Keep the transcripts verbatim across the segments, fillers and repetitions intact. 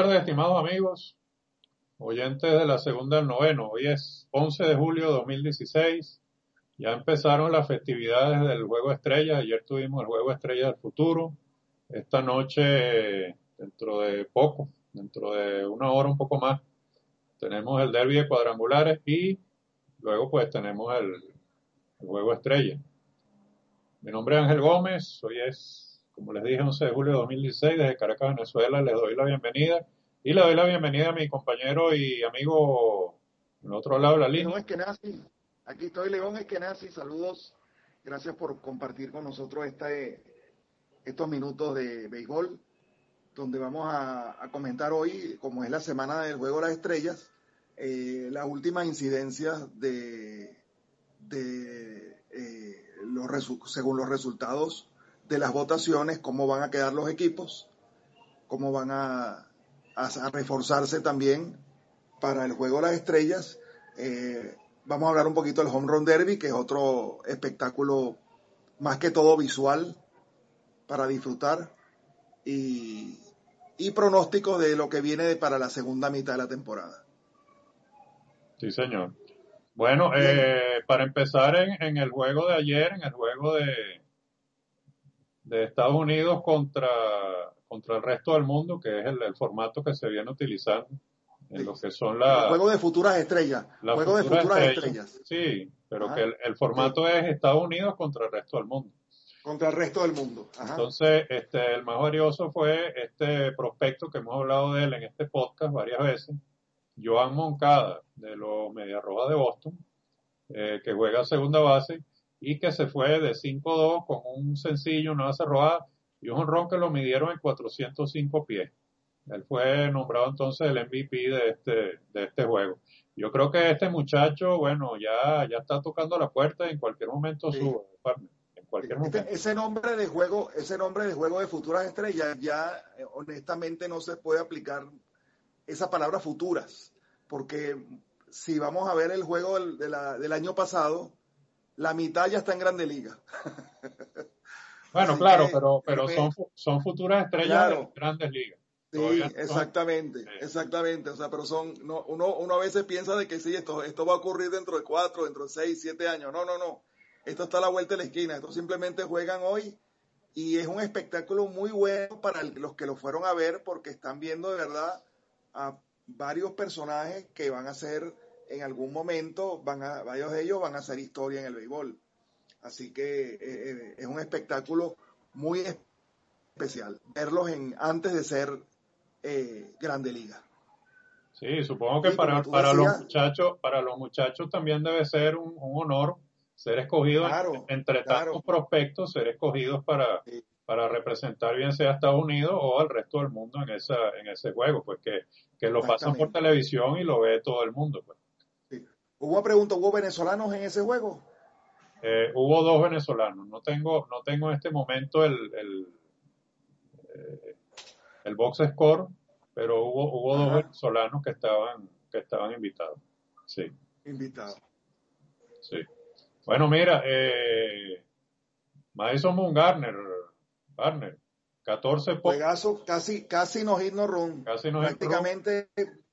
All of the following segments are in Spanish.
tardes, estimados amigos, oyentes de la segunda del noveno. Hoy es once de julio de dos mil dieciséis. Ya empezaron las festividades del Juego Estrella. Ayer tuvimos el Juego Estrella del Futuro. Esta noche, dentro de poco, dentro de una hora un poco más, tenemos el derbi de cuadrangulares y luego pues tenemos el, el Juego Estrella. Mi nombre es Ángel Gómez. Hoy es, como les dije, once de julio de dos mil dieciséis. Desde Caracas, Venezuela, les doy la bienvenida. Y le doy la bienvenida a mi compañero y amigo en el otro lado de la León línea. Eskenazi, aquí estoy, León Eskenazi, saludos, gracias por compartir con nosotros este, estos minutos de béisbol, donde vamos a, a comentar hoy, como es la semana del Juego de las Estrellas, eh, las últimas incidencias de, de eh, los resu- según los resultados de las votaciones, cómo van a quedar los equipos, cómo van a, a, a reforzarse también para el Juego de las Estrellas. Eh, vamos a hablar un poquito del Home Run Derby, que es otro espectáculo más que todo visual para disfrutar, y, y pronósticos de lo que viene de, para la segunda mitad de la temporada. Sí, señor. Bueno, eh, para empezar en, en el juego de ayer, en el juego de, de Estados Unidos contra, contra el resto del mundo, que es el, el formato que se viene utilizando en Sí. lo que son El las juego de futuras estrellas. las Juego de futuras futuras estrellas. estrellas. Sí, pero Ajá. que el, el Sí. formato es Estados Unidos contra el resto del mundo. Contra el resto del mundo. Ajá. Entonces, este, el más valioso fue este prospecto que hemos hablado de él en este podcast varias veces, Yoán Moncada, de los Medias Rojas de Boston, eh, que juega segunda base y que se fue de cinco dos con un sencillo, una base robada y un jonrón que lo midieron en cuatrocientos cinco pies. Él fue nombrado entonces el M V P de este, de este juego. Yo creo que este muchacho, bueno, ya, ya está tocando la puerta y en cualquier momento Sí. sube, partner, en cualquier Este, momento. ese nombre de juego, ese nombre de juego de futuras estrellas, ya eh, honestamente no se puede aplicar esa palabra futuras, porque si vamos a ver el juego del, de la, del año pasado, la mitad ya está en Grande Liga. Bueno, Así claro, que, pero, pero eh, son, son futuras estrellas de las claro, grandes ligas. Todavía sí, no son. exactamente, eh, exactamente. O sea, pero son, no, uno, uno a veces piensa de que sí, esto, esto va a ocurrir dentro de cuatro, dentro de seis, siete años. No, no, no. Esto está a la vuelta de la esquina. Esto simplemente juegan hoy y es un espectáculo muy bueno para los que lo fueron a ver porque están viendo de verdad a varios personajes que van a ser en algún momento, van a, varios de ellos van a hacer historia en el béisbol. Así que eh, eh, es un espectáculo muy especial verlos en, antes de ser eh, Grande Liga. sí, supongo que Y como para, tú para los decías, muchachos, para los muchachos también debe ser un, un honor ser escogidos entre, claro, entre tantos claro, prospectos, ser escogidos para, sí, para representar bien sea a Estados Unidos o al resto del mundo en esa, en ese juego, pues que, que lo pasan por exactamente. televisión y lo ve todo el mundo, pues. Sí. Hubo una pregunta, ¿hubo venezolanos en ese juego? Eh, hubo dos venezolanos, no tengo, no tengo en este momento el, el, eh, el box score, pero hubo, hubo dos Ajá, venezolanos que estaban, que estaban invitados. Sí, invitado. sí. Bueno, mira, eh, Madison Bumgarner, Garner, catorce ponches, Juegazo, casi, casi no hit no run. casi no hit run, Prácticamente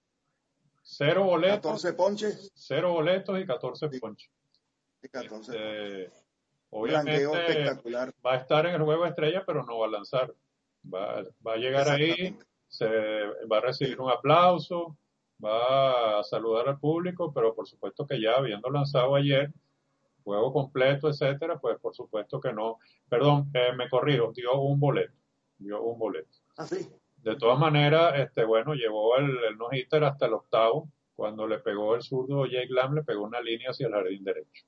cero boletos, catorce ponches cero boletos y catorce y ponches. catorce ponches. Este, Blanqueo obviamente espectacular. va a estar en el juego de estrella, pero no va a lanzar. Va, va a llegar ahí, Exactamente. se va a recibir Sí, un aplauso, va a saludar al público, pero por supuesto que ya habiendo lanzado ayer, juego completo, etcétera, pues por supuesto que no. Perdón, eh, me corrijo, dio un boleto, dio un boleto. así. De todas maneras, este, bueno, llevó el, el no-hitter hasta el octavo, cuando le pegó el zurdo Jake Lamb, le pegó una línea hacia el jardín derecho.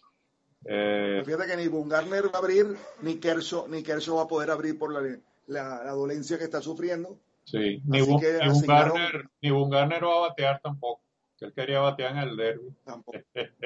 Eh, Pues fíjate que ni Bumgarner va a abrir, ni Kershaw, ni Kershaw va a poder abrir por la, la, la dolencia que está sufriendo. sí, ni, Así Bum, que ni asignaron Bumgarner, ni Bumgarner va a batear tampoco, que él quería batear en el derby. tampoco.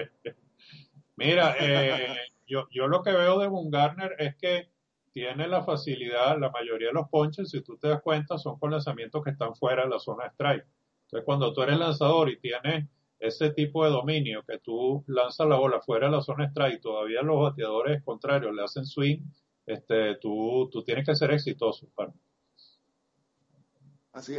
Mira, eh, yo, yo lo que veo de Bumgarner es que tiene la facilidad, la mayoría de los ponches, si tú te das cuenta, son con lanzamientos que están fuera de la zona de strike. Entonces, cuando tú eres lanzador y tienes ese tipo de dominio, que tú lanzas la bola fuera de la zona de strike, todavía los bateadores contrarios le hacen swing, este, tú, tú tienes que ser exitoso. Para. Así es.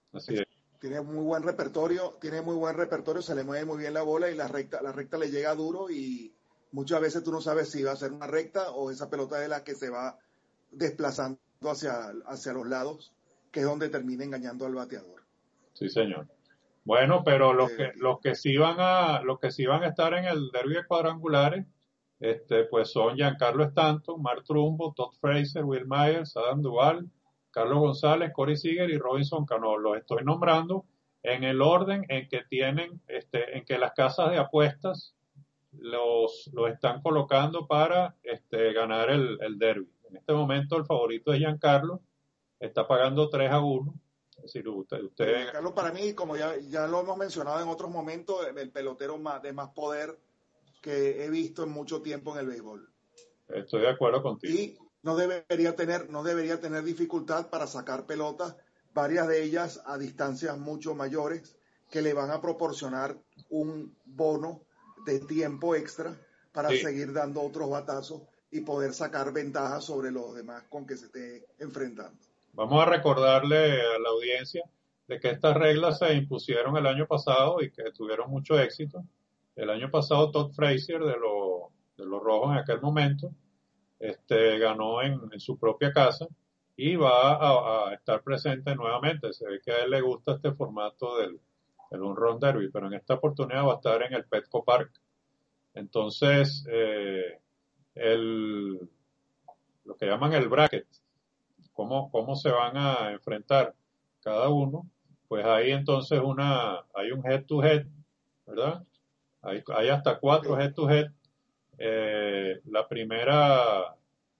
Así es. Tiene muy buen repertorio, tiene muy buen repertorio, se le mueve muy bien la bola y la recta, la recta le llega duro y muchas veces tú no sabes si va a ser una recta o esa pelota es la que se va desplazando hacia, hacia los lados, que es donde termina engañando al bateador. Sí, señor. Bueno, pero los que, De, los que sí van a, los que sí van a estar en el derbi de cuadrangulares, este, pues son Giancarlo Stanton, Mark Trumbo, Todd Frazier, Will Myers, Adam Duvall, Carlos González, Corey Seager y Robinson Cano. Los estoy nombrando en el orden en que tienen, este, en que las casas de apuestas los, los están colocando para este, ganar el, el derby. En este momento el favorito es Giancarlo, está pagando tres a uno. Es decir, usted, usted Giancarlo para mí, como ya, ya lo hemos mencionado en otros momentos, el pelotero más, de más poder que he visto en mucho tiempo en el béisbol. Estoy de acuerdo contigo. Y no debería tener, no debería tener dificultad para sacar pelotas, varias de ellas a distancias mucho mayores, que le van a proporcionar un bono de tiempo extra para Sí. seguir dando otros batazos y poder sacar ventajas sobre los demás con que se esté enfrentando. Vamos a recordarle a la audiencia de que estas reglas se impusieron el año pasado y que tuvieron mucho éxito. El año pasado Todd Frazier de, lo, de los Rojos en aquel momento este, ganó en, en su propia casa y va a, a estar presente nuevamente. Se ve que a él le gusta este formato del, del home run derby, pero en esta oportunidad va a estar en el Petco Park. Entonces, eh, el, lo que llaman el bracket, cómo, cómo se van a enfrentar cada uno, pues hay entonces una, hay un head to head, ¿verdad? Hay, hay hasta cuatro Sí. head to head. Eh, la primera,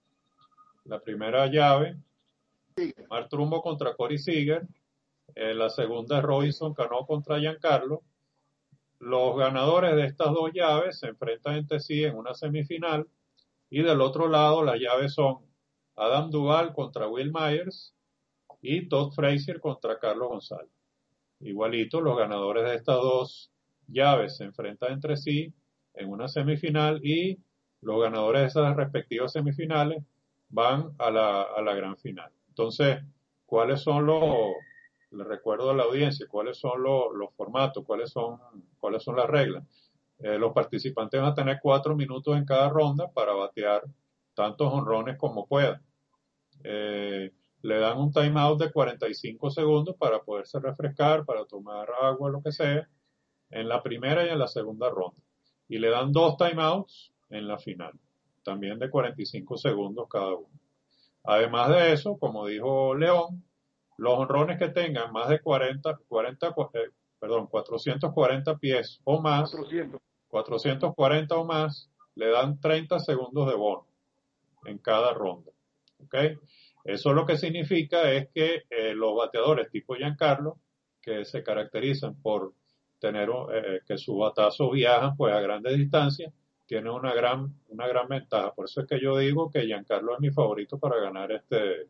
la primera llave, Sí. Mark Trumbo contra Corey Seager. Eh, la segunda es Robinson Cano contra Giancarlo. Los ganadores de estas dos llaves se enfrentan entre sí en una semifinal. Y del otro lado, las llaves son Adam Duvall contra Will Myers y Todd Frazier contra Carlos González. Igualito, los ganadores de estas dos llaves se enfrentan entre sí en una semifinal y los ganadores de esas respectivas semifinales van a la, a la gran final. Entonces, ¿cuáles son los, les recuerdo a la audiencia, cuáles son los, los formatos, cuáles son, cuáles son las reglas? Eh, los participantes van a tener cuatro minutos en cada ronda para batear tantos honrones como puedan. Eh, le dan un timeout de cuarenta y cinco segundos para poderse refrescar, para tomar agua, lo que sea, en la primera y en la segunda ronda. Y le dan dos timeouts en la final, también de cuarenta y cinco segundos cada uno. Además de eso, como dijo León, los honrones que tengan más de cuarenta, cuarenta eh, perdón, cuatrocientos cuarenta pies o más, cuatrocientos. cuatrocientos cuarenta o más, le dan treinta segundos de bono en cada ronda. ¿Ok? Eso lo que significa es que eh, los bateadores tipo Giancarlo, que se caracterizan por tener eh, que sus batazos viajan pues a grandes distancias, tienen una gran, una gran ventaja. Por eso es que yo digo que Giancarlo es mi favorito para ganar este,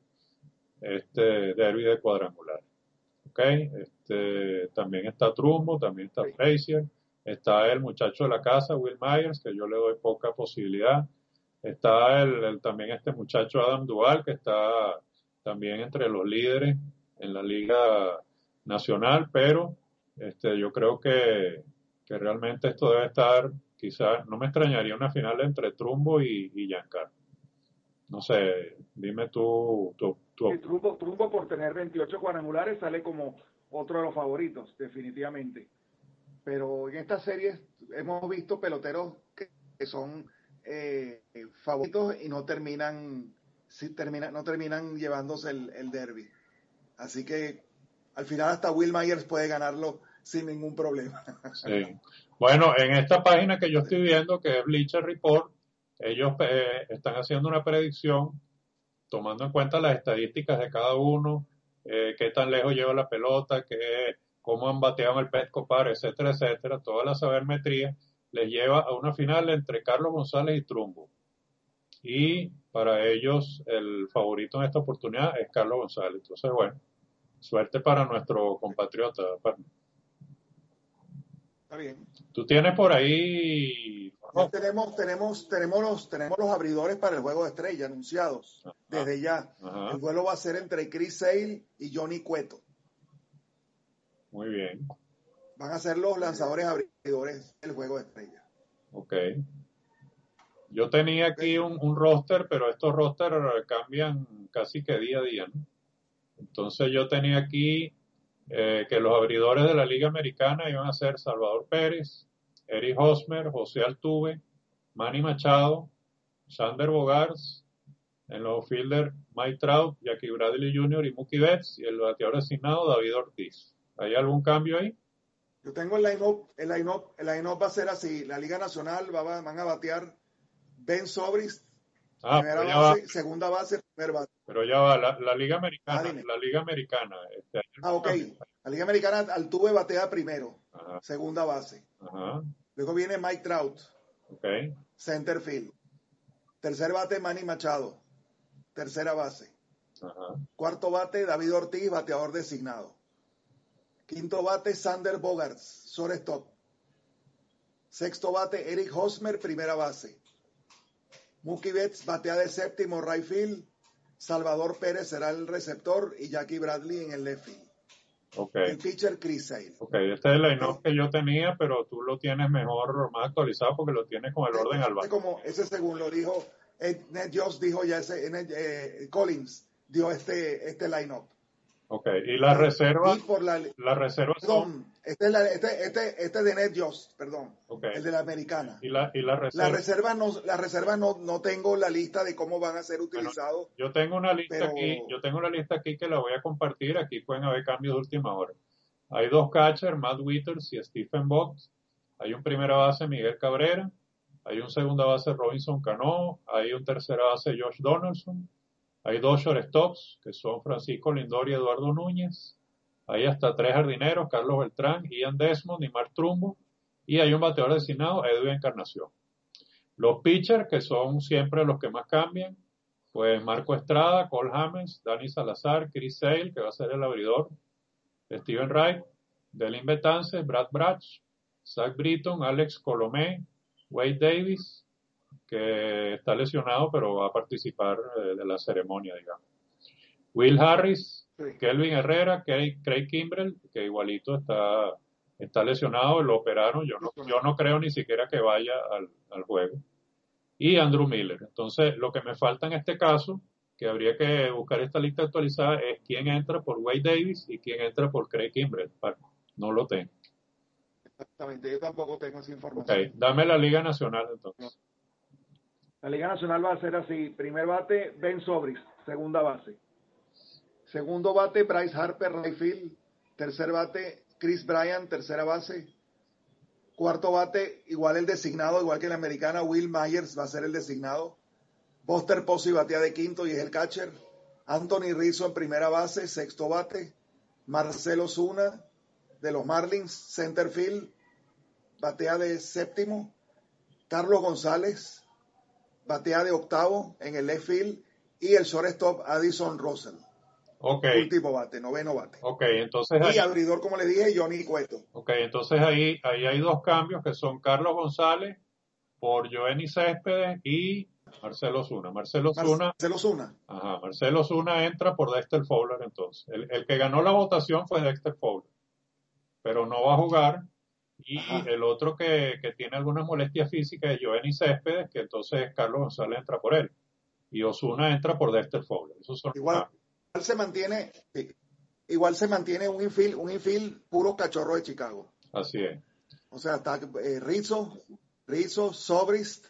este derby de cuadrangular. ¿Ok? Este, también está Trumbo, también está Sí. Frazier, está el muchacho de la casa, Will Myers, que yo le doy poca posibilidad. Está el, el, también este muchacho Adam Duvall, que está también entre los líderes en la Liga Nacional, pero este, yo creo que, que realmente esto debe estar, quizás, no me extrañaría una final entre Trumbo y, y Giancarlo. No sé, dime tú. tú, tú. Sí, Trumbo, Trumbo por tener veintiocho cuadrangulares sale como otro de los favoritos, definitivamente. Pero en estas series hemos visto peloteros que, que son eh, favoritos y no terminan, sí, termina, no terminan llevándose el, el derby. Así que al final hasta Will Myers puede ganarlo sin ningún problema. Sí. Bueno, en esta página que yo estoy viendo, que es Bleacher Report, ellos eh, están haciendo una predicción tomando en cuenta las estadísticas de cada uno, eh, qué tan lejos lleva la pelota, qué, cómo han bateado en el Petco Park, etcétera, etcétera. Toda la sabermetría les lleva a una final entre Carlos González y Trumbo. Y para ellos el favorito en esta oportunidad es Carlos González. Entonces, bueno, suerte para nuestro compatriota. Está bien. Tú tienes por ahí. Ya tenemos, tenemos, tenemos los, tenemos los abridores para el juego de estrella anunciados Ajá, desde ya. ajá. El duelo va a ser entre Chris Sale y Johnny Cueto. Muy bien. Van a ser los lanzadores abridores del juego de estrella. Ok. Yo tenía aquí Ok. un, un roster, pero estos rosters cambian casi que día a día, ¿no? Entonces yo tenía aquí eh, que los abridores de la Liga Americana iban a ser Salvador Pérez, Eric Hosmer, José Altuve, Manny Machado, Sander Bogaerts, en los fielders Mike Trout, Jackie Bradley junior y Mookie Betts, y el bateador designado David Ortiz. ¿Hay algún cambio ahí? Yo tengo el line-up, el line-up, el line-up va a ser así. La Liga Nacional va, va- van a batear Ben Zobrist, Ah, primera pero ya va, base, segunda base, primer bate. pero ya va, la, la Liga Ah, Americana, dime. la Liga Americana, este, ¿hay Ah, algún ok. cambio? La Liga Americana, Altuve batea primero, Ajá, segunda base. ajá, Luego viene Mike Trout, ok, center field. Tercer bate, Manny Machado, tercera base. ajá, Cuarto bate, David Ortiz, bateador designado. Quinto bate, Sander Bogaerts, shortstop. Sexto bate, Eric Hosmer, primera base. Mookie Betts batea de séptimo, right field. Salvador Pérez será el receptor y Jackie Bradley en el left field. ok. El pitcher, Chris Sale. Ok, este es el line-up ¿Okay? que yo tenía, pero tú lo tienes mejor, más actualizado porque lo tienes con el orden al Ese, bate. como, ese según lo dijo, eh, Ned Jost dijo ya ese, Ned, eh, Collins dio este, este line-up. Ok, y las ¿Okay? reservas, Y por la, las reservas son, perdón, este es, la, este, este, este es de Ned Jost, perdón, ok, el de la americana. y la, y la La reserva, reserva no, la reserva no, no tengo la lista de cómo van a ser bueno, utilizados, yo tengo una lista aquí, pero yo tengo una lista aquí que la voy a compartir, aquí pueden haber cambios de última hora. Hay dos catchers, Matt Withers y Stephen Box, hay un primera base, Miguel Cabrera, hay un segunda base, Robinson Cano, hay un tercera base, Josh Donaldson, hay dos shortstops, que son Francisco Lindor y Eduardo Núñez, hay hasta tres jardineros, Carlos Beltrán, Ian Desmond y Mark Trumbo, y hay un bateador designado, Edwin Encarnación. Los pitchers, que son siempre los que más cambian, pues Marco Estrada, Cole Hamels, Danny Salazar, Chris Sale, que va a ser el abridor, Steven Wright, Delin Betances, Brad Brach, Zach Britton, Alex Colomé, Wade Davis, que está lesionado pero va a participar eh, de la ceremonia, digamos. Will Harris, sí. Kelvin Herrera, Craig, Craig Kimbrell, que igualito está, está lesionado, lo operaron, yo no, yo no creo ni siquiera que vaya al, al juego. Y Andrew Miller. Entonces, lo que me falta en este caso, que habría que buscar esta lista actualizada, es quién entra por Wade Davis y quién entra por Craig Kimbrell. No lo tengo. Exactamente, yo tampoco tengo esa Ok, información. dame la Liga Nacional entonces. La Liga Nacional va a ser así: primer bate, Ben Zobrist, segunda base. Segundo bate, Bryce Harper, right field. Tercer bate, Chris Bryant, tercera base. Cuarto bate, igual el designado, igual que en la americana, Will Myers va a ser el designado. Buster Posey batea de quinto y es el catcher. Anthony Rizzo en primera base, sexto bate. Marcelo Zuna de los Marlins, center field, batea de séptimo. Carlos González batea de octavo en el left field. Y el shortstop Addison Russell. Ok. Último bate, noveno bate. Ok, entonces Y ahí, abridor, como le dije, Johnny Cueto. ok, entonces ahí, ahí hay dos cambios que son Carlos González por Joenny Céspedes y Marcelo Zuna. Marcelo Zuna, Marcelo Zuna. ajá, Marcelo Zuna entra por Dexter Fowler entonces. El, el que ganó la votación fue Dexter Fowler, pero no va a jugar. Y Ajá. el otro que, que tiene algunas molestias físicas es Joenny Céspedes, que entonces Carlos González entra por él. Y Osuna entra por Dexter Fowler. Esos son los Igual cambios. se mantiene, igual se mantiene un infield, un infield puro cachorro de Chicago. Así es. O sea, está eh, Rizzo, Rizzo, Zobrist,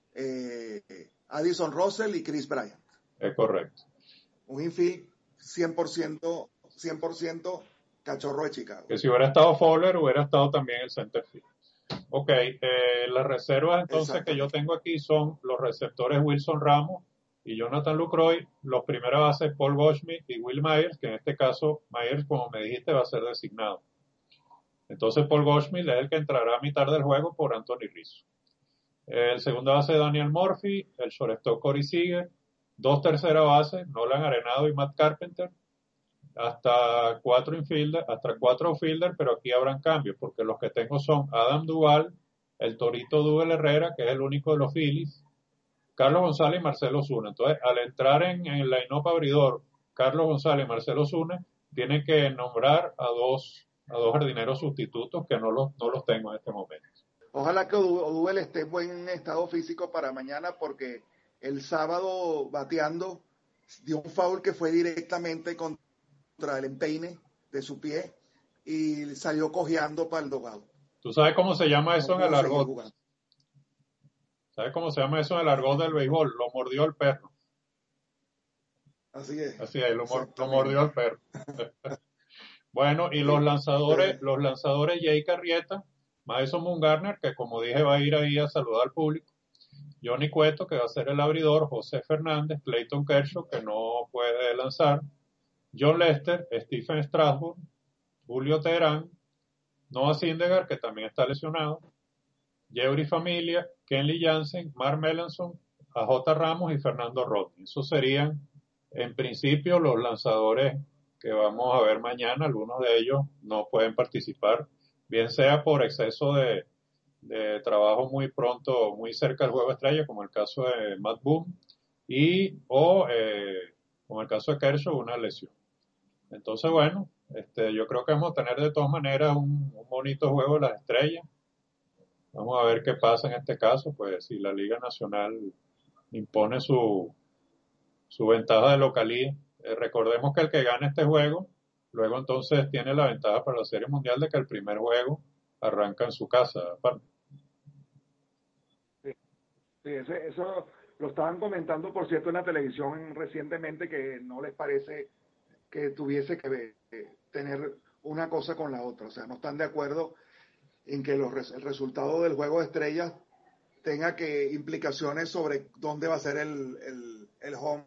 eh, Addison Russell y Chris Bryant. Es correcto. Un infield cien por ciento, cien por ciento cachorro de Chicago. Que si hubiera estado Fowler, hubiera estado también el center field. Ok, eh, las reservas entonces que yo tengo aquí son los receptores Wilson Ramos y Jonathan Lucroy, los primeras bases Paul Goldschmidt y Will Myers, que en este caso Myers, como me dijiste, va a ser designado. Entonces Paul Goldschmidt es el que entrará a mitad del juego por Anthony Rizzo. El segundo base Daniel Murphy, el shortstop Corey Seager, dos terceras bases Nolan Arenado y Matt Carpenter, hasta cuatro infielder, hasta cuatro outfielder, pero aquí habrán cambios, porque los que tengo son Adam Duval, el Torito Duval Herrera, que es el único de los Phillies, Carlos González y Marcelo Zuna. Entonces, al entrar en, en el line-up abridor, Carlos González y Marcelo Zuna, tienen que nombrar a dos a dos jardineros sustitutos que no los, no los tengo en este momento. Ojalá que Odubel esté en buen estado físico para mañana, porque el sábado bateando dio un foul que fue directamente contra el empeine de su pie y salió cojeando para el dogado. ¿Tú sabes cómo se llama eso No en el pudo seguir argot? jugando. ¿Sabes cómo se llama eso en el argot del béisbol? Lo mordió el perro. Así es. Así es, lo, mor- lo mordió el perro. Bueno, y los Sí, lanzadores, este, los lanzadores Jay Arrieta, Madison Bumgarner, que como dije va a ir ahí a saludar al público, Johnny Cueto, que va a ser el abridor, José Fernández, Clayton Kershaw, que no puede lanzar, John Lester, Stephen Strasburg, Julio Teherán, Noah Syndergaard, que también está lesionado, Yeuri Familia, Kenley Jansen, Mark Melanson, A J. Ramos y Fernando Rodney. Esos serían, en principio, los lanzadores que vamos a ver mañana. Algunos de ellos no pueden participar, bien sea por exceso de, de trabajo muy pronto, muy cerca del juego estrella, como el caso de Matt Boone, y o eh, como el caso de Kershaw, una lesión. Entonces, bueno, este, yo creo que vamos a tener de todas maneras un, un bonito juego de las estrellas. Vamos a ver qué pasa en este caso, pues si la Liga Nacional impone su, su ventaja de localía. Eh, recordemos que el que gane este juego, luego entonces tiene la ventaja para la Serie Mundial de que el primer juego arranca en su casa. sí, sí, ese, eso lo estaban comentando, por cierto, en la televisión recientemente, que no les parece que tuviese que eh, tener una cosa con la otra. O sea, no están de acuerdo en que los, el resultado del juego de estrellas tenga que implicaciones sobre dónde va a ser el, el, el home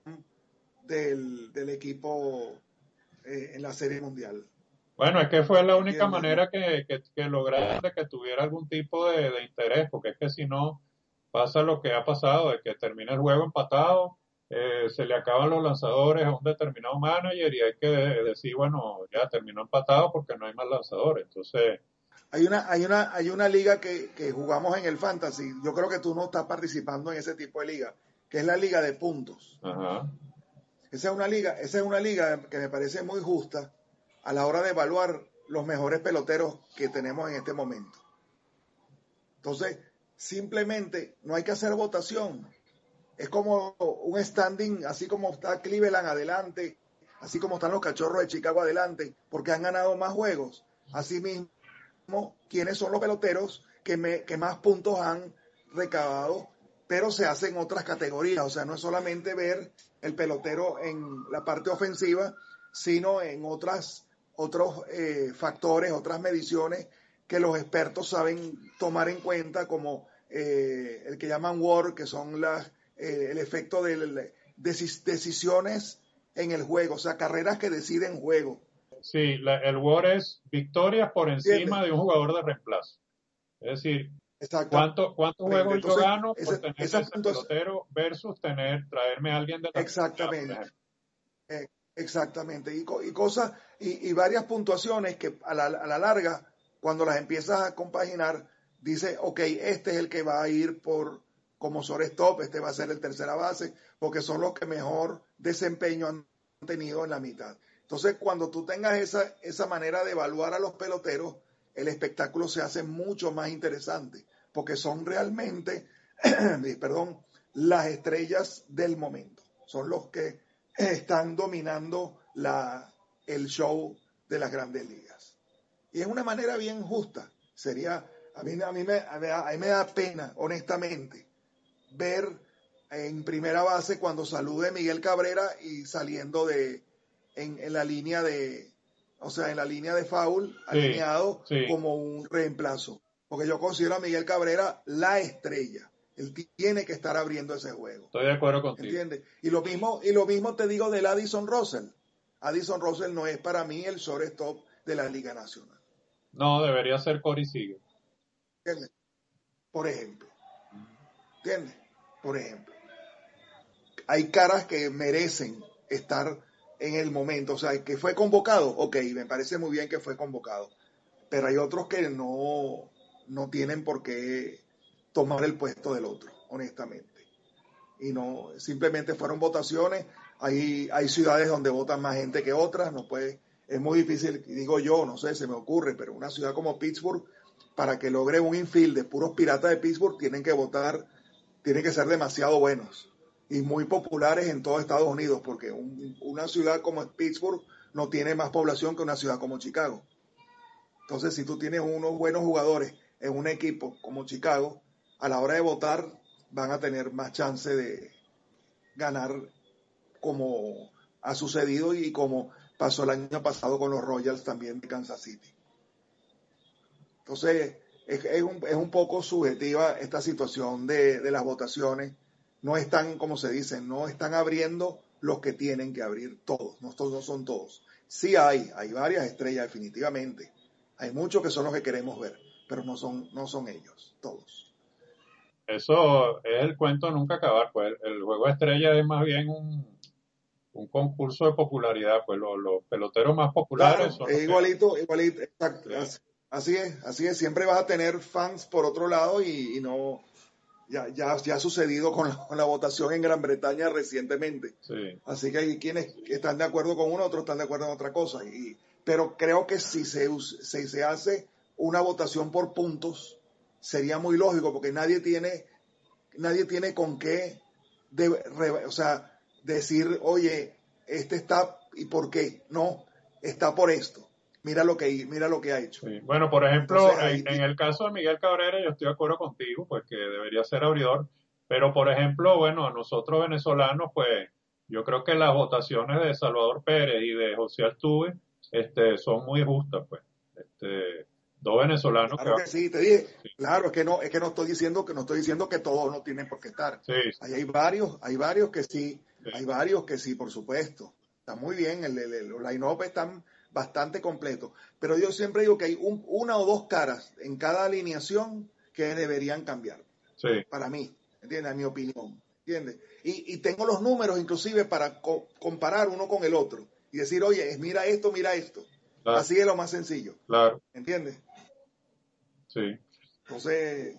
del, del equipo eh, en la Serie Mundial. Bueno, es que fue la única ¿Entiendes? No. manera que, que, que lograron de que tuviera algún tipo de, de interés, porque es que si no pasa lo que ha pasado, de que termina el juego empatado, eh, se le acaban los lanzadores a un determinado manager y hay que de- decir, bueno, ya terminó empatado porque no hay más lanzadores. Entonces, Hay una, hay una, hay una liga que, que jugamos en el Fantasy. Yo creo que tú no estás participando en ese tipo de liga, que es la liga de puntos. ajá. Esa es una liga, esa es una liga que me parece muy justa a la hora de evaluar los mejores peloteros que tenemos en este momento. Entonces, simplemente no hay que hacer votación. Es como un standing, así como está Cleveland adelante, así como están los Cachorros de Chicago adelante, porque han ganado más juegos. Asimismo, quiénes son los peloteros que, me, que más puntos han recabado, pero se hacen otras categorías. O sea, no es solamente ver el pelotero en la parte ofensiva, sino en otras, otros eh, factores, otras mediciones que los expertos saben tomar en cuenta, como eh, el que llaman W A R, que son las, eh, el efecto de decisiones en el juego, o sea, carreras que deciden juego. Sí, la, el W A R es victorias por encima ¿Entiendes? de un jugador de reemplazo. Es decir, Exactamente. ¿cuánto, ¿cuántos juegos yo Entonces, gano por ese, tener esa ese puntuación, pelotero versus tener, traerme a alguien de la comunidad, por exactamente, ejemplo? eh, exactamente. Y, y cosas, y, y, varias puntuaciones que a la, a la larga, cuando las empiezas a compaginar, dice, ok, este es el que va a ir por como shortstop, este va a ser el tercera base, porque son los que mejor desempeño han tenido en la mitad. Entonces, cuando tú tengas esa, esa manera de evaluar a los peloteros, el espectáculo se hace mucho más interesante, porque son realmente, perdón, las estrellas del momento. Son los que están dominando la, el show de las grandes ligas. Y es una manera bien justa. Sería, a mí, a mí, me, a mí me da pena, honestamente, ver en primera base cuando salude Miguel Cabrera y saliendo de en, en la línea de, o sea, en la línea de foul, Sí, alineado sí, como un reemplazo. Porque yo considero a Miguel Cabrera la estrella. Él tiene que estar abriendo ese juego. estoy de acuerdo contigo. ¿Entiendes? Y lo mismo, y lo mismo te digo del Addison Russell. Addison Russell no es para mí el shortstop de la Liga Nacional. No, debería ser Corey Seager. ¿Entiendes? Por ejemplo. ¿Entiendes? Por ejemplo. Hay caras que merecen estar en el momento. O sea, que fue convocado, ok, me parece muy bien que fue convocado. Pero hay otros que no, no tienen por qué tomar el puesto del otro, honestamente. Y no, simplemente fueron votaciones. Hay, hay ciudades donde votan más gente que otras, no puede, es muy difícil, digo yo, no sé, se me ocurre, pero una ciudad como Pittsburgh, para que logre un infield de puros piratas de Pittsburgh, tienen que votar, tienen que ser demasiado buenos y muy populares en todo Estados Unidos, porque un, una ciudad como Pittsburgh no tiene más población que una ciudad como Chicago. Entonces, si tú tienes unos buenos jugadores en un equipo como Chicago, a la hora de votar van a tener más chance de ganar, como ha sucedido y como pasó el año pasado con los Royals también de Kansas City. Entonces, es, es, un, es un poco subjetiva esta situación de, de las votaciones. No están, como se dice, no están abriendo los que tienen que abrir todos, no, todos, no son todos. Sí hay, hay varias estrellas definitivamente. Hay muchos que son los que queremos ver, pero no son, no son ellos, todos. Eso es el cuento de nunca acabar, pues el, el juego de estrella es más bien un, un concurso de popularidad, pues los, los peloteros más populares Claro, son los es que ganan. igualito, igualito, exacto. Sí, Así, así es, así es. Siempre vas a tener fans por otro lado y, y no, ya, ya, ya ha sucedido con la, con la votación en Gran Bretaña recientemente. sí, Así que hay quienes están de acuerdo con uno, otros están de acuerdo en otra cosa. Y, pero creo que si se, si se hace una votación por puntos, sería muy lógico, porque nadie tiene, nadie tiene con qué, de, re, o sea, decir, oye, este está y por qué. No, está por esto. Mira lo que, mira lo que ha hecho. sí. Bueno, por Entonces ejemplo, en, ahí, en el caso de Miguel Cabrera, yo estoy de acuerdo contigo, pues que debería ser abridor, pero por ejemplo, bueno, a nosotros venezolanos, pues yo creo que las votaciones de Salvador Pérez y de José Altuve, este, son muy justas, pues, este, dos venezolanos que claro van, que sí, te dije, sí, claro, es que no, es que no estoy diciendo que no estoy diciendo que todos no tienen por qué estar. sí, Ahí hay varios, hay varios que sí, sí, hay varios que sí, por supuesto. Está muy bien, el, el, el- los line-up están bastante completos. Pero yo siempre digo que hay un, una o dos caras en cada alineación que deberían cambiar, sí, para mí, ¿entiendes? A mi opinión, ¿entiendes? Y, y tengo los números inclusive para co comparar uno con el otro y decir, oye, mira esto, mira esto. claro, Así es lo más sencillo, claro, ¿entiendes? sí. Entonces,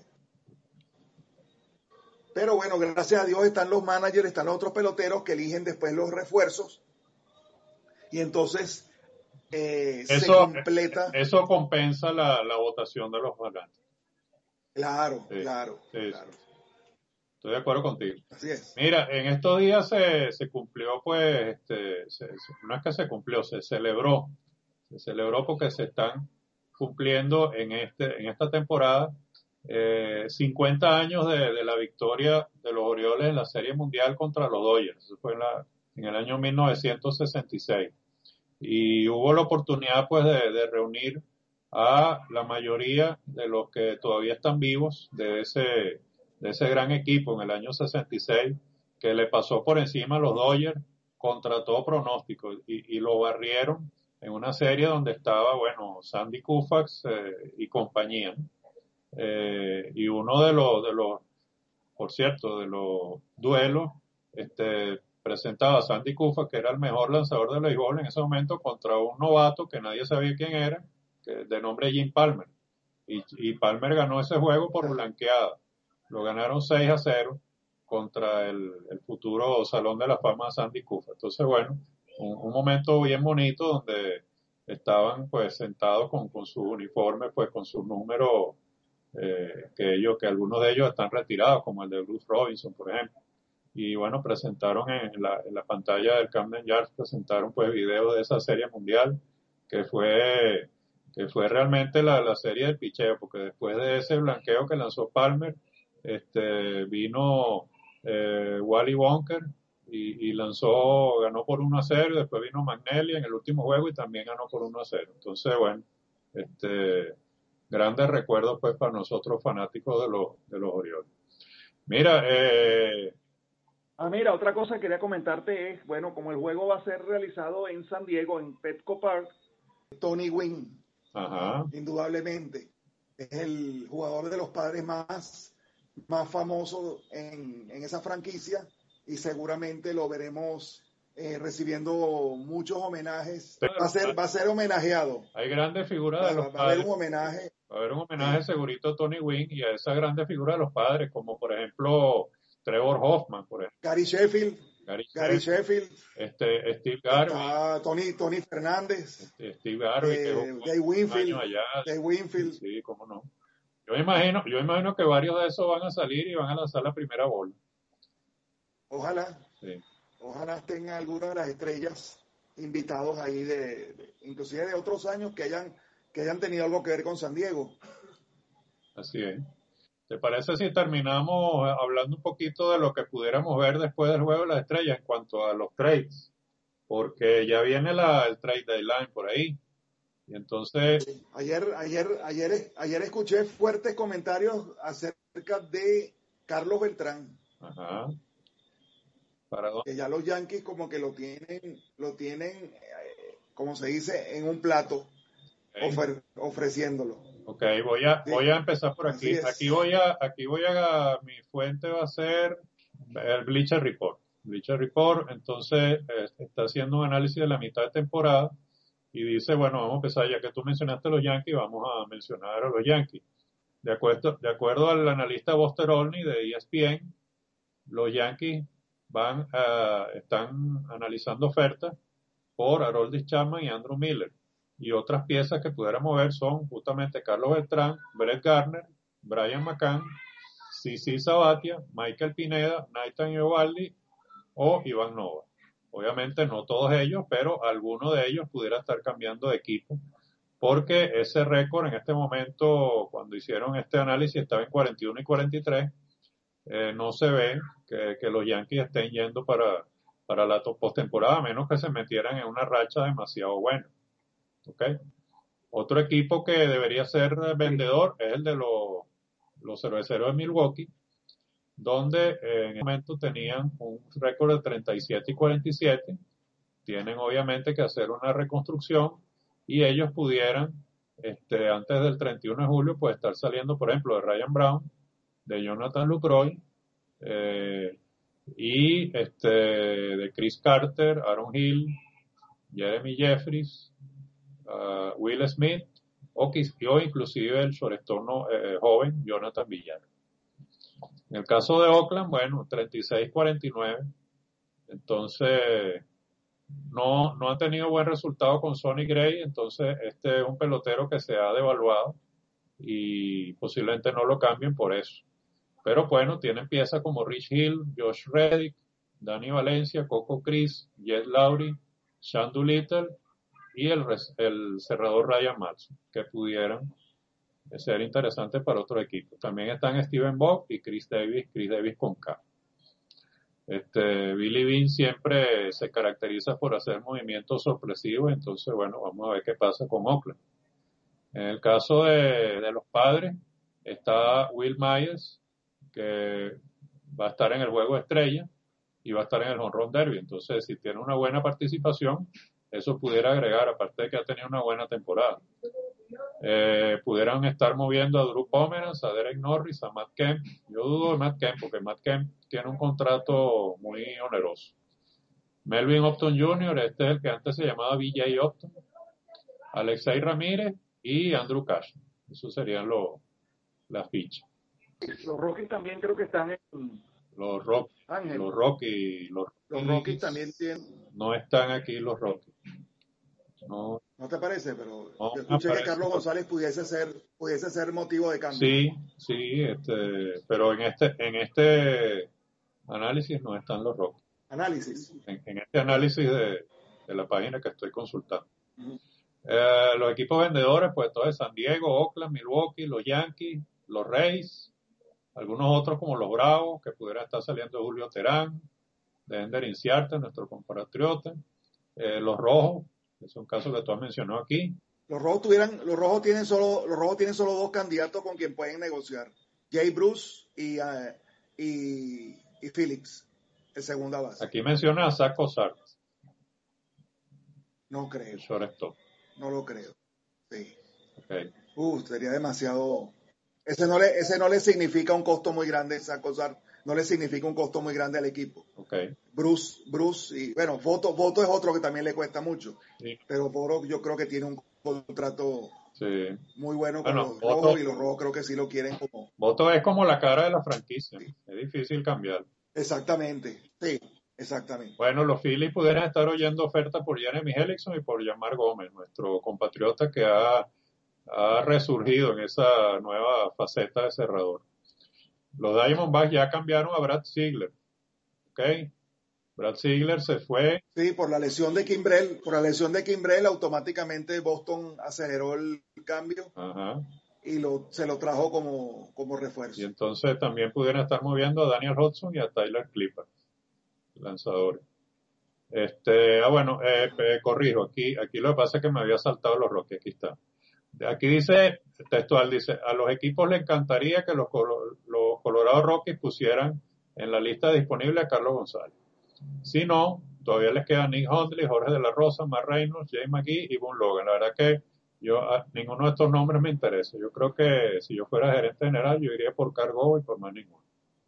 pero bueno, gracias a Dios están los managers, están los otros peloteros que eligen después los refuerzos y entonces eh, se Eso, completa. eso compensa la, la votación de los votantes. Claro, Sí, claro, sí, sí, claro. estoy de acuerdo contigo. Así es. Mira, en estos días se, se cumplió, pues, este, se- se- no es que se cumplió, se celebró, se celebró porque se están cumpliendo en este, en esta temporada eh, cincuenta años de, de la victoria de los Orioles en la Serie Mundial contra los Dodgers. Eso fue en, la, en el año mil novecientos sesenta y seis. Y hubo la oportunidad, pues, de, de reunir a la mayoría de los que todavía están vivos de ese, de ese gran equipo en el año sesenta y seis, que le pasó por encima a los Dodgers contra todo pronóstico y, y lo barrieron en una serie donde estaba, bueno, Sandy Koufax eh, y compañía. Eh, y uno de los, de los, por cierto, de los duelos, este, presentaba a Sandy Koufax, que era el mejor lanzador de béisbol en ese momento, contra un novato que nadie sabía quién era, que, de nombre Jim Palmer. Y, y Palmer ganó ese juego por blanqueada. Lo ganaron seis a cero contra el, el futuro Salón de la Fama de Sandy Koufax. Entonces, bueno, un, un momento bien bonito donde estaban pues sentados con, con sus uniformes, pues con sus números, eh, que ellos, que algunos de ellos están retirados, como el de Bruce Robinson, por ejemplo. Y bueno, presentaron en la, en la pantalla del Camden Yards, presentaron pues videos de esa serie mundial, que fue, que fue realmente la, la serie del picheo, porque después de ese blanqueo que lanzó Palmer, este, vino eh, Wally Wonker y, y lanzó, ganó por uno a cero, y después vino Magnelli en el último juego y también ganó por uno a cero. Entonces, bueno, este, grandes recuerdos pues para nosotros fanáticos de los, de los Orioles. Mira, eh, Ah, mira, otra cosa que quería comentarte es, bueno, como el juego va a ser realizado en San Diego, en Petco Park, Tony Gwynn, ajá, indudablemente, es el jugador de los Padres más, más famoso en, en esa franquicia y seguramente lo veremos eh, recibiendo muchos homenajes. Va a ser, va a ser homenajeado. hay grandes figuras Va, de los va, va a haber padres, un homenaje. va a haber un Eh, homenaje segurito a Tony Gwynn y a esa grande figura de los padres, como por ejemplo Trevor Hoffman, por ejemplo. Gary Sheffield, Gary, Gary Sheffield, Sheffield, este, Steve Garvey, está Tony, Tony Fernández, este, Steve Garvey, que eh, jugó Dave un año Winfield, allá, Dave Winfield. sí, cómo no. Yo imagino, yo imagino que varios de esos van a salir y van a lanzar la primera bola. Ojalá, Sí. ojalá tenga alguna de las estrellas invitados ahí de, de, inclusive de otros años que hayan, que hayan tenido algo que ver con San Diego. Así es. ¿Te parece si terminamos hablando un poquito de lo que pudiéramos ver después del juego de las estrellas en cuanto a los trades? Porque ya viene la, el trade deadline por ahí. Y entonces, Ayer, ayer, ayer, ayer escuché fuertes comentarios acerca de Carlos Beltrán. ajá, ¿para dónde? Que ya los Yankees como que lo tienen, lo tienen, eh, como se dice, en un plato, Okay. ofre, ofreciéndolo. Ok, voy a, Sí, voy a empezar por aquí. así Aquí es. voy a, aquí voy a, mi fuente va a ser el Bleacher Report. Bleacher Report, entonces, eh, está haciendo un análisis de la mitad de temporada y dice, bueno, vamos a empezar, ya que tú mencionaste a los Yankees, vamos a mencionar a los Yankees. De acuerdo, de acuerdo al analista Buster Olney de E S P N, los Yankees van a, están analizando ofertas por Aroldis Chapman y Andrew Miller. Y otras piezas que pudiéramos ver son justamente Carlos Beltrán, Brett Gardner, Brian McCann, C C Sabathia, Michael Pineda, Nathan Eovaldi o Iván Nova. Obviamente no todos ellos, pero alguno de ellos pudiera estar cambiando de equipo, porque ese récord en este momento, cuando hicieron este análisis, estaba en cuarenta y uno y cuarenta y tres. Eh, no se ve que, que los Yankees estén yendo para, para la postemporada, a menos que se metieran en una racha demasiado buena. ¿Okay? Otro equipo que debería ser vendedor es el de los, los cerveceros de Milwaukee, donde eh, en el momento tenían un récord de treinta y siete y cuarenta y siete. Tienen obviamente que hacer una reconstrucción y ellos pudieran, este, antes del treinta y uno de julio, pues estar saliendo, por ejemplo, de Ryan Brown, de Jonathan Lucroy, eh, y este, de Chris Carter, Aaron Hill, Jeremy Jeffries, uh, Will Smith, o, o inclusive el shortstop eh, joven Jonathan Villar. En el caso de Oakland, bueno, treinta y seis cuarenta y nueve. Entonces, no, no han tenido buen resultado con Sonny Gray. Entonces, este es un pelotero que se ha devaluado y posiblemente no lo cambien por eso. Pero bueno, tienen piezas como Rich Hill, Josh Reddick, Danny Valencia, Coco Chris, Jet Lowry, Sean Doolittle y el, el cerrador Ryan Matson, que pudieran ser interesantes para otro equipo. También están Steven Bock y Chris Davis, Chris Davis con K. Este, Billy Beane siempre se caracteriza por hacer movimientos sorpresivos, entonces bueno, vamos a ver qué pasa con Oakland. En el caso de, de los Padres, está Will Myers, que va a estar en el juego estrella y va a estar en el home run derby. Entonces, si tiene una buena participación, eso pudiera agregar, aparte de que ha tenido una buena temporada. Eh, pudieran estar moviendo a Drew Pomeranz, a Derek Norris, a Matt Kemp. Yo dudo de Matt Kemp porque Matt Kemp tiene un contrato muy oneroso. Melvin Upton junior, este es el que antes se llamaba B J Upton, Alexei Ramírez y Andrew Cash. Esos serían los, las fichas. Los Rockies también creo que están en Los Rockies. Ángel. Los Rockies. Los Rockies, los Rockies también tienen. No están aquí los Rockies. No, ¿No te parece? Pero no yo escuché aparece, que Carlos González pudiese ser, pudiese ser motivo de cambio. Sí, sí, este, pero en este, en este análisis no están los Rockies. Análisis. En, en este análisis de, de la página que estoy consultando. Uh-huh. Eh, los equipos vendedores, pues entonces San Diego, Oakland, Milwaukee, los Yankees, los Rays, algunos otros como los Bravos, que pudieran estar saliendo de Julio Terán, de Ender Inciarte, nuestro compatriota, eh, los Rojos, que es un caso que tú has mencionado aquí. Los Rojos tuvieran, los Rojos tienen solo, los Rojos tienen solo dos candidatos con quien pueden negociar, Jay Bruce y, uh, y, y Phillips, el segunda base. Aquí menciona a Zach Ozark. No creo. Shortstop. No lo creo. Sí. Okay. Uh, sería demasiado. Ese no le, ese no le significa un costo muy grande, Zach Ozark. No le significa un costo muy grande al equipo. Okay. Bruce, Bruce y bueno, Voto, Voto es otro que también le cuesta mucho. Sí. Pero Voto yo creo que tiene un contrato sí. muy bueno bueno, con los Voto, Rojos y los Rojos creo que sí lo quieren como. Voto es como la cara de la franquicia. Sí. Es difícil cambiar. Exactamente. Sí. Exactamente. Bueno, los Phillies pudieran estar oyendo oferta por Jeremy Hellickson y por Yamar Gómez, nuestro compatriota que ha, ha resurgido en esa nueva faceta de cerrador. Los Diamondbacks ya cambiaron a Brad Ziegler, ¿ok? Brad Ziegler se fue. Sí, por la lesión de Kimbrel, por la lesión de Kimbrel, automáticamente Boston aceleró el cambio. Ajá. Y lo, se lo trajo como, como refuerzo. Y entonces también pudieran estar moviendo a Daniel Hudson y a Tyler Clippard, lanzadores. Este, ah, bueno, eh, eh, corrijo, aquí, aquí lo que pasa es que me había saltado los Rockies, aquí está. Aquí dice, textual, dice, a los equipos les encantaría que los, los Colorado Rockies pusieran en la lista disponible a Carlos González. Si no, todavía les quedan Nick Hundley, Jorge de la Rosa, Matt Reynolds, Jay McGee y Boone Logan. La verdad que yo, a, ninguno de estos nombres me interesa. Yo creo que si yo fuera gerente general, yo iría por Cargo y por más ninguno.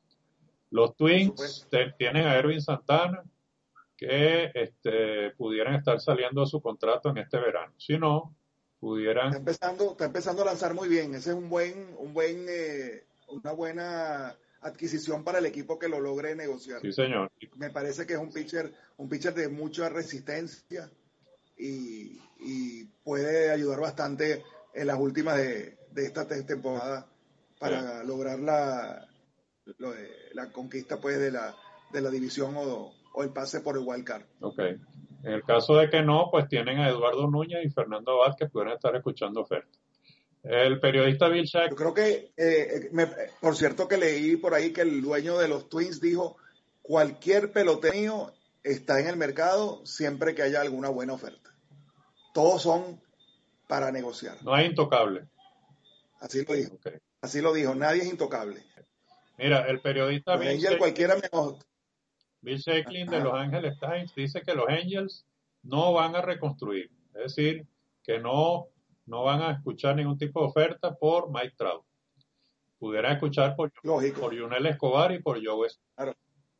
Los Twins te, tienen a Ervin Santana, que este, pudieran estar saliendo de su contrato en este verano. Si no, pudieran... Está empezando, está empezando a lanzar muy bien. Ese es un buen, un buen, eh, una buena adquisición para el equipo que lo logre negociar. Sí, señor. Me parece que es un pitcher, un pitcher de mucha resistencia y, y puede ayudar bastante en las últimas de, de esta temporada para sí. lograr la, lo, la conquista pues de la, de la división o, o el pase por el wild card. Ok. En el caso de que no, pues tienen a Eduardo Núñez y Fernando Abad que pueden estar escuchando ofertas. El periodista Bill Shack. Yo creo que, eh, me, por cierto que leí por ahí que el dueño de los Twins dijo, cualquier pelotero está en el mercado siempre que haya alguna buena oferta. Todos son para negociar. No hay intocable. Así lo dijo. Okay. Así lo dijo, nadie es intocable. Mira, el periodista Bill Shackling, cualquiera menos. Bill Shackling de Los Angeles Times dice que los Angels no van a reconstruir. Es decir, que no, no van a escuchar ningún tipo de oferta por Mike Trout. Pudieran escuchar por, por Yunel Escobar y por Joe West. Claro.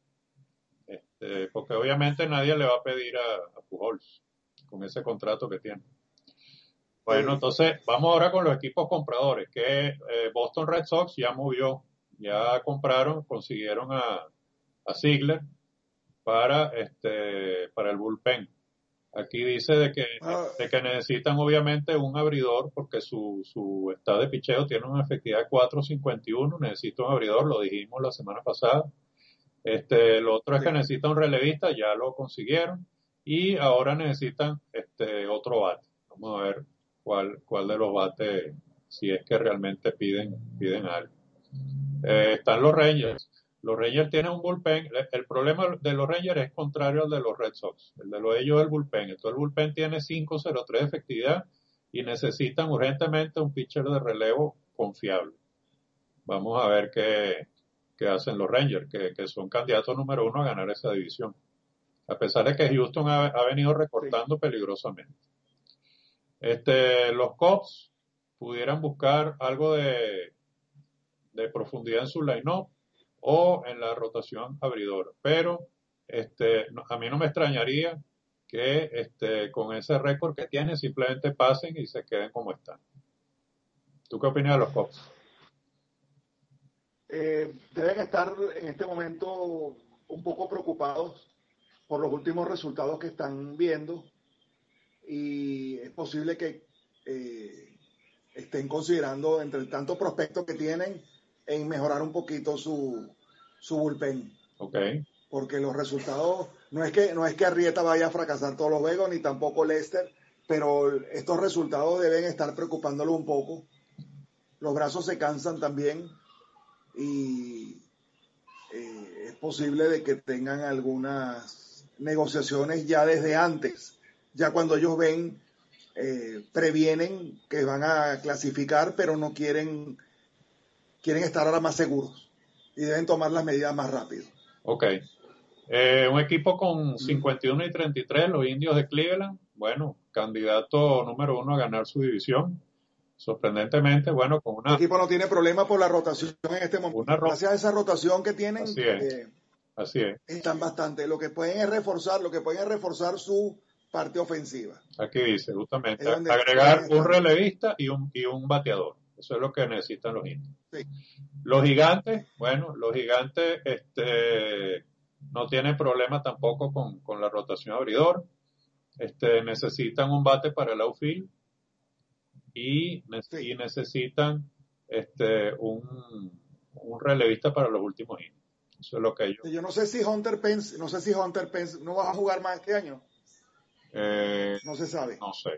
Este, porque obviamente nadie le va a pedir a, a Pujols con ese contrato que tiene. Bueno, sí. Entonces vamos ahora con los equipos compradores, que eh, Boston Red Sox ya movió, ya compraron, consiguieron a, a Ziegler para este para el bullpen. Aquí dice de que, ah. de que necesitan obviamente un abridor porque su, su estado de picheo tiene una efectividad de cuatro cincuenta y uno, necesita un abridor, lo dijimos la semana pasada. Este, lo otro es que necesita un relevista, ya lo consiguieron, y ahora necesitan este otro bate. Vamos a ver cuál, cuál de los bates, si es que realmente piden, piden algo. Eh, están los Rangers. Los Rangers tienen un bullpen. El problema de los Rangers es contrario al de los Red Sox. El de los ellos es el bullpen. Entonces el bullpen tiene cinco coma cero tres de efectividad y necesitan urgentemente un pitcher de relevo confiable. Vamos a ver qué, qué hacen los Rangers, que, que son candidatos número uno a ganar esa división. A pesar de que Houston ha, ha venido recortando sí. peligrosamente. Este, los Cubs pudieran buscar algo de, de profundidad en su line-up o en la rotación abridora. Pero este, a mí no me extrañaría que este, con ese récord que tienen simplemente pasen y se queden como están. ¿Tú qué opinas de los Cubs? Eh, deben estar en este momento un poco preocupados por los últimos resultados que están viendo y es posible que eh, estén considerando entre el tanto prospecto que tienen en mejorar un poquito su, su bullpen. Okay. Porque los resultados, no es que no es que Arrieta vaya a fracasar todos los juegos, ni tampoco Lester, pero estos resultados deben estar preocupándolo un poco. Los brazos se cansan también y eh, es posible de que tengan algunas negociaciones ya desde antes. Ya cuando ellos ven, eh, previenen que van a clasificar, pero no quieren... quieren estar ahora más seguros y deben tomar las medidas más rápido. Ok. Eh, un equipo con cincuenta y uno y treinta y tres, los Indios de Cleveland, bueno, candidato número uno a ganar su división. Sorprendentemente, bueno, con una... El equipo no tiene problema por la rotación en este momento. Ro... Gracias a esa rotación que tienen, Así es. Eh, Así es. Están bastante. Lo que pueden es reforzar, lo que pueden es reforzar su parte ofensiva. Aquí dice, justamente, agregar un relevista y un, y un bateador. Eso es lo que necesitan los Indios. Sí. Los Gigantes, bueno, los Gigantes, este, no tienen problema tampoco con, con la rotación abridor. Este, necesitan un bate para el outfield y, Sí. y necesitan este, un, un relevista para los últimos innings. Eso es lo que ellos. Yo no sé si Hunter Pence, no sé si Hunter Pence no va a jugar más este año. Eh, No se sabe. no sé,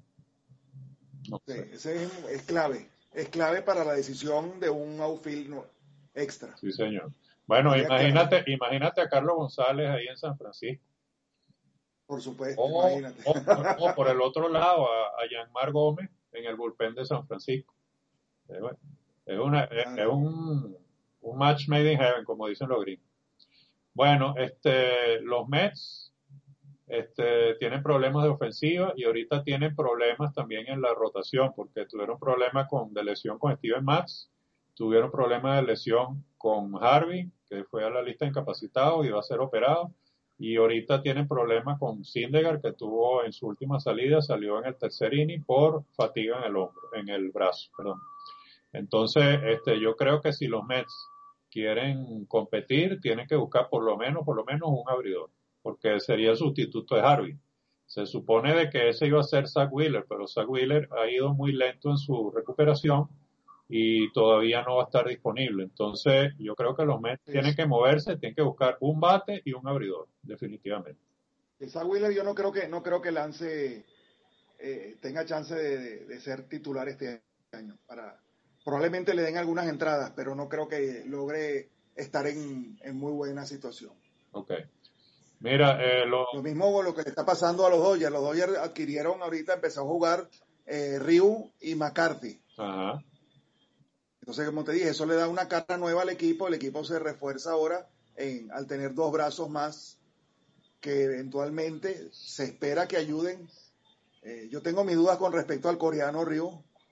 no Sí, sé. ese es, es clave. Es clave para la decisión de un outfield no- extra. Sí, señor. Bueno, Sería clave, imagínate, imagínate a Carlos González ahí en San Francisco. por supuesto, O, imagínate. o, o por el otro lado, a, a Yanmar Gómez en el bullpen de San Francisco. Eh, bueno, Es, una, es, es Claro. un, un match made in heaven, como dicen los gringos. Bueno, este, los Mets este, tienen problemas de ofensiva y ahorita tienen problemas también en la rotación, porque tuvieron problemas con, de lesión con Steven Matz, tuvieron problemas de lesión con Harvey, que fue a la lista de incapacitados y va a ser operado, y ahorita tienen problemas con Syndergaard, que tuvo en su última salida, salió en el tercer inning por fatiga en el hombro, en el brazo, perdón. Entonces, este, yo creo que si los Mets quieren competir, tienen que buscar por lo menos, por lo menos un abridor, porque sería el sustituto de Harvey. Se supone de que ese iba a ser Zach Wheeler, pero Zach Wheeler ha ido muy lento en su recuperación y todavía no va a estar disponible. Entonces, yo creo que los Mets Sí. tienen que moverse, tienen que buscar un bate y un abridor, definitivamente. Esa Wheeler yo no creo que no creo que lance eh, tenga chance de, de, de ser titular este año. Para, probablemente le den algunas entradas, pero no creo que logre estar en, en muy buena situación. Ok. Mira, eh, lo... Lo mismo con lo que le está pasando a los Dodgers. Los Dodgers adquirieron ahorita, empezó a jugar eh, Ryu y McCarthy. Ajá. Entonces, como te dije, eso le da una cara nueva al equipo. El equipo se refuerza ahora en, al tener dos brazos más que eventualmente se espera que ayuden. Eh, yo tengo mis dudas con respecto al coreano Ryu.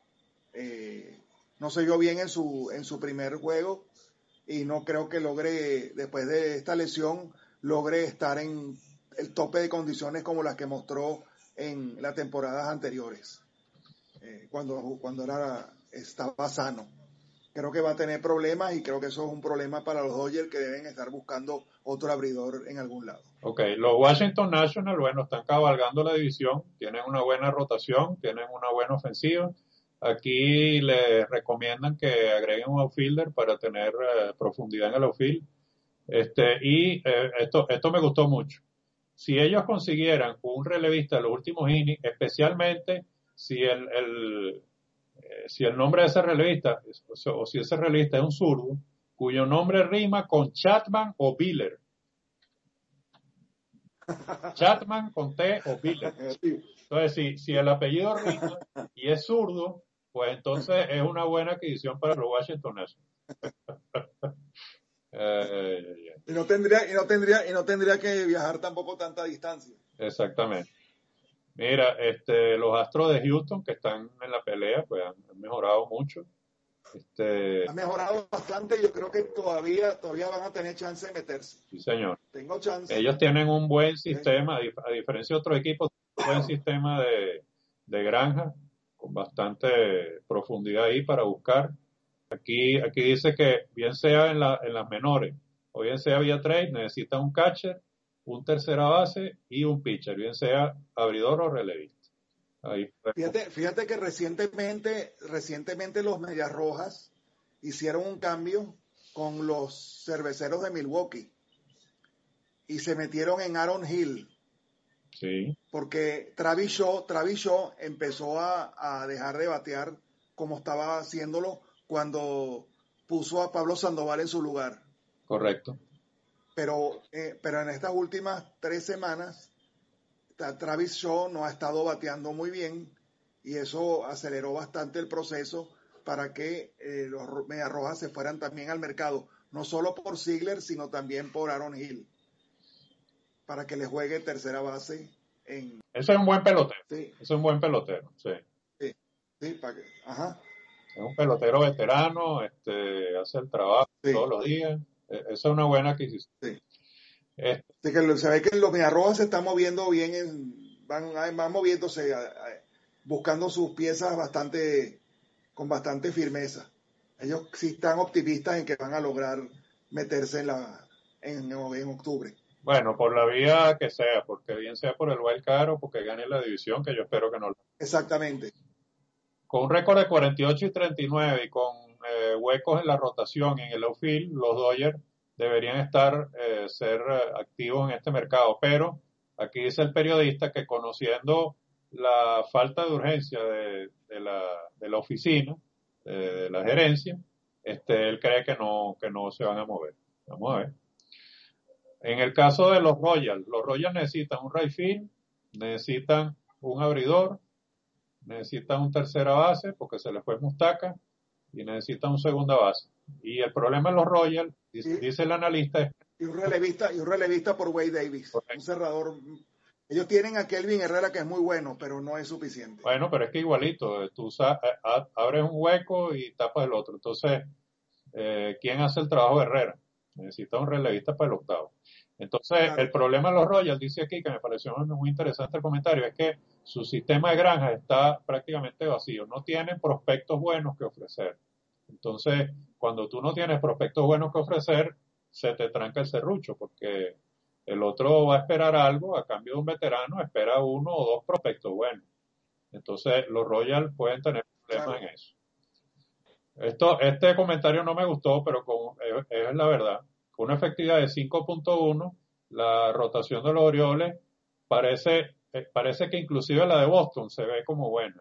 Eh, no se vio bien en su, en su primer juego y no creo que logre, después de esta lesión, logre estar en el tope de condiciones como las que mostró en las temporadas anteriores, eh, cuando, cuando era, estaba sano. Creo que va a tener problemas y creo que eso es un problema para los Dodgers, que deben estar buscando otro abridor en algún lado. Ok, los Washington Nationals, bueno, están cabalgando la división, tienen una buena rotación, tienen una buena ofensiva. Aquí les recomiendan que agreguen un outfielder para tener eh, profundidad en el outfield. Este, y eh, esto, esto me gustó mucho. Si ellos consiguieran un relevista en los últimos innings, especialmente si el, el eh, si el nombre de ese relevista, o, o si ese relevista es un zurdo, cuyo nombre rima con Chapman o Biller. Chapman con T o Biller. Entonces, si, si el apellido rima y es zurdo, pues entonces es una buena adquisición para los Washington Nationals. eh, Y no tendría, y no tendría, y no tendría que viajar tampoco tanta distancia. exactamente. Mira, este, los Astros de Houston que están en la pelea, pues han, han mejorado mucho. Este, Ha mejorado bastante, yo creo que todavía, todavía van a tener chance de meterse. sí, señor. Tengo chance. Ellos tienen un buen ¿Okay? sistema, a, dif a diferencia de otros equipos, un buen sistema de, de granja con bastante profundidad ahí para buscar. Aquí, aquí dice que bien sea en, la, en las menores o bien sea vía trade, necesita un catcher, un tercera base y un pitcher, bien sea abridor o relevista. Ahí. Fíjate, fíjate que recientemente, recientemente los Medias Rojas hicieron un cambio con los cerveceros de Milwaukee y se metieron en Aaron Hill. Sí. Porque Travis Shaw, Travis Shaw empezó a, a dejar de batear como estaba haciéndolo cuando puso a Pablo Sandoval en su lugar. Correcto. Pero, eh, pero en estas últimas tres semanas, Travis Shaw no ha estado bateando muy bien y eso aceleró bastante el proceso para que eh, los Medias Rojas se fueran también al mercado, no solo por Ziegler, sino también por Aaron Hill, para que le juegue tercera base en... Ese es un buen pelotero. Sí, Es un buen pelotero, sí. sí, sí, para que... Ajá. Es un pelotero veterano, este, hace el trabajo Sí, todos los días. E, esa es una buena adquisición. sí. Este, Así que se ve que los Mediarrojas se están moviendo bien, en, van, van moviéndose, a, a, buscando sus piezas bastante, con bastante firmeza. Ellos sí están optimistas en que van a lograr meterse en la, en, en octubre. Bueno, por la vía que sea, porque bien sea por el wild card o porque gane la división, que yo espero que no. Exactamente. Con un récord de cuarenta y ocho y treinta y nueve y con eh, huecos en la rotación y en el outfield, los Dodgers deberían estar, eh, ser eh, activos en este mercado. Pero aquí dice el periodista que conociendo la falta de urgencia de, de, la, de la oficina, de, de la gerencia, este, él cree que no, que no se van a mover. Vamos a ver. En el caso de los Royals, los Royals necesitan un right field, necesitan un abridor, necesitan un tercera base porque se les fue Mustaka y necesitan un segunda base. Y el problema de los Royals, dice, dice el analista, es y un relevista y un relevista por Wade Davis, correcto. Un cerrador. Ellos tienen a Kelvin Herrera que es muy bueno, pero no es suficiente. Bueno, pero es que igualito, tú abres un hueco y tapas el otro. Entonces, eh, ¿quién hace el trabajo de Herrera? Necesita un relevista para el octavo. Entonces, claro. El problema de los Royals, dice aquí, que me pareció muy interesante el comentario, es que su sistema de granja está prácticamente vacío. No tienen prospectos buenos que ofrecer. Entonces, cuando tú no tienes prospectos buenos que ofrecer, se te tranca el serrucho, porque el otro va a esperar algo, a cambio de un veterano, espera uno o dos prospectos buenos. Entonces, los Royals pueden tener problemas claro. en eso. Esto, este comentario no me gustó, pero con, es, es la verdad. Con una efectividad de cinco punto uno, la rotación de los Orioles parece, eh, parece que inclusive la de Boston se ve como buena.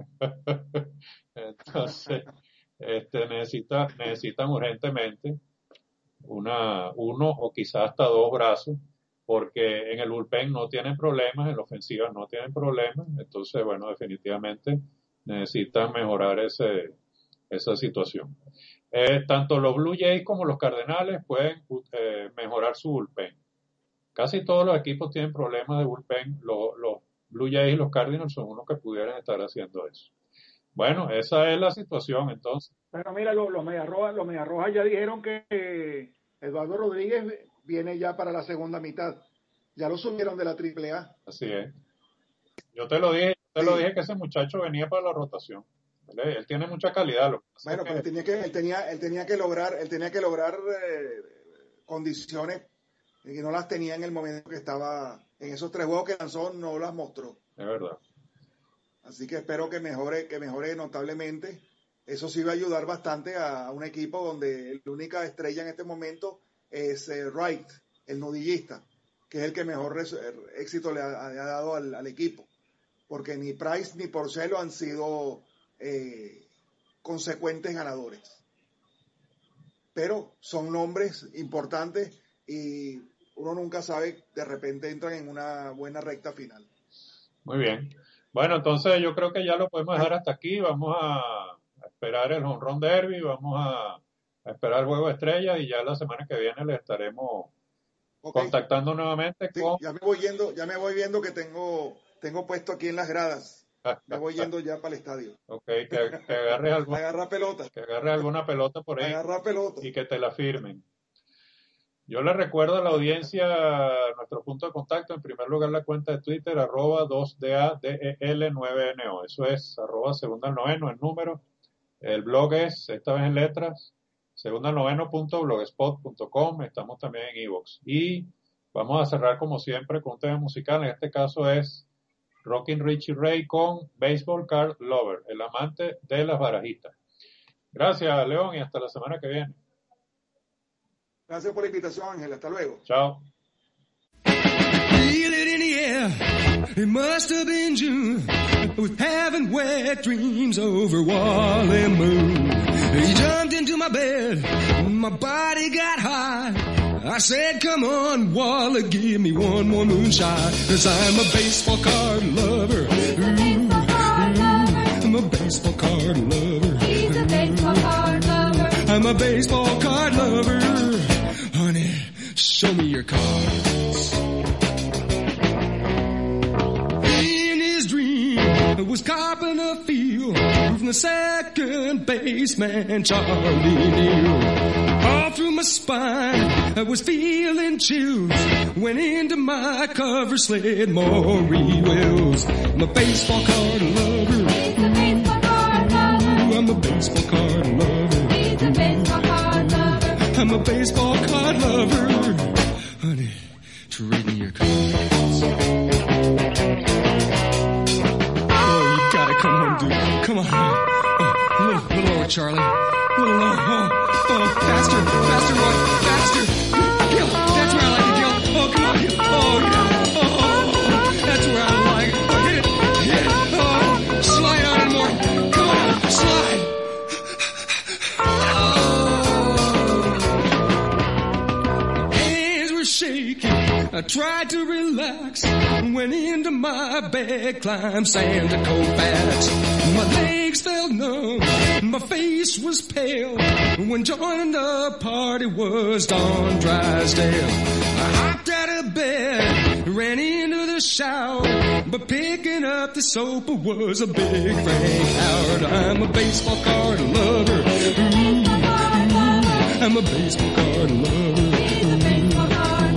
Entonces, este, necesita, necesitan urgentemente una, uno o quizás hasta dos brazos, porque en el bullpen no tienen problemas, en la ofensiva no tienen problemas. Entonces, bueno, definitivamente necesitan mejorar ese, esa situación. Eh, tanto los Blue Jays como los Cardenales pueden eh, mejorar su bullpen. Casi todos los equipos tienen problemas de bullpen. Los, los Blue Jays y los Cardinals son unos que pudieran estar haciendo eso. Bueno, esa es la situación entonces. Pero mira, los, los Mediarrojas, los Mediarrojas ya dijeron que eh, Eduardo Rodríguez viene ya para la segunda mitad. Ya lo subieron de la triple A. Así es. Yo te lo dije, te sí. lo dije que ese muchacho venía para la rotación. Él, él tiene mucha calidad. Lo bueno, que... pero él tenía que, él tenía, él tenía que lograr, él tenía que lograr eh, condiciones que no las tenía en el momento que estaba en esos tres juegos que lanzó, no las mostró. Es verdad. Así que espero que mejore, que mejore notablemente. Eso sí va a ayudar bastante a, a un equipo donde la única estrella en este momento es eh, Wright, el nudillista, que es el que mejor res, éxito le ha, le ha dado al, al equipo. Porque ni Price ni Porcello han sido eh, consecuentes ganadores. Pero son nombres importantes y uno nunca sabe, de repente entran en una buena recta final. Muy bien. Bueno, entonces yo creo que ya lo podemos dejar hasta aquí. Vamos a esperar el home run derby, vamos a, a esperar el juego de estrellas y ya la semana que viene les estaremos okay. contactando nuevamente. Sí, con... Ya me voy yendo, ya me voy viendo que tengo, tengo puesto aquí en las gradas. Me voy yendo ya para el estadio. Ok, que, que agarres alguna agarra pelota. Que agarres alguna pelota por ahí. Agarra pelota. Y que te la firmen. Yo les recuerdo a la audiencia nuestro punto de contacto. En primer lugar, la cuenta de Twitter, arroba dos D A D E L nueve N O. Eso es, arroba segunda al noveno, el número. El blog es, esta vez en letras, segunda al noveno punto blogspot punto com. Estamos también en iVoox. Y vamos a cerrar, como siempre, con un tema musical. En este caso es Rockin' Richie Ray con Baseball Card Lover, el amante de las barajitas. Gracias, León, y hasta la semana que viene. Gracias por la invitación, Ángel. Hasta luego. Chao. Feel it in the air. It must have been June. I was having wet dreams over Wally Moon. He jumped into my bed. My body got hot. I said, come on, Wally, give me one more moonshine. Cause I'm a baseball card lover. Ooh, ooh, I'm a baseball card lover. He's a baseball card lover. I'm a baseball card lover. Honey, show me your cards. In his dream, I was copping a field from the second baseman, Charlie Neal. All through my spine, I was feeling chills. Went into my cover sled, Maury Wells. I'm a baseball card lover. He's a baseball card lover. Ooh, I'm a baseball card lover. He's a baseball card lover. I'm a baseball card lover. on. Oh, a little, little lower, Charlie. A little lower. Oh, oh, faster, faster, Roy, faster. Gil, that's where I like it, Gil. Oh, come on, Gil. Oh, yeah. Oh, that's where I like it. Oh, hit it, hit it. Oh, slide on it more. Come on, slide. Oh. Hands were shaking. I tried to relax, went into my bed, climbed Santa Colfax. My legs felt numb, my face was pale. When joining the party was Don Drysdale. I hopped out of bed, ran into the shower, but picking up the soap was a big Frank Howard. I'm a baseball card lover. Ooh, I'm a baseball card lover.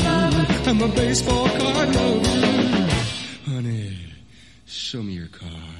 I'm a baseball card lover. Honey, show me your card.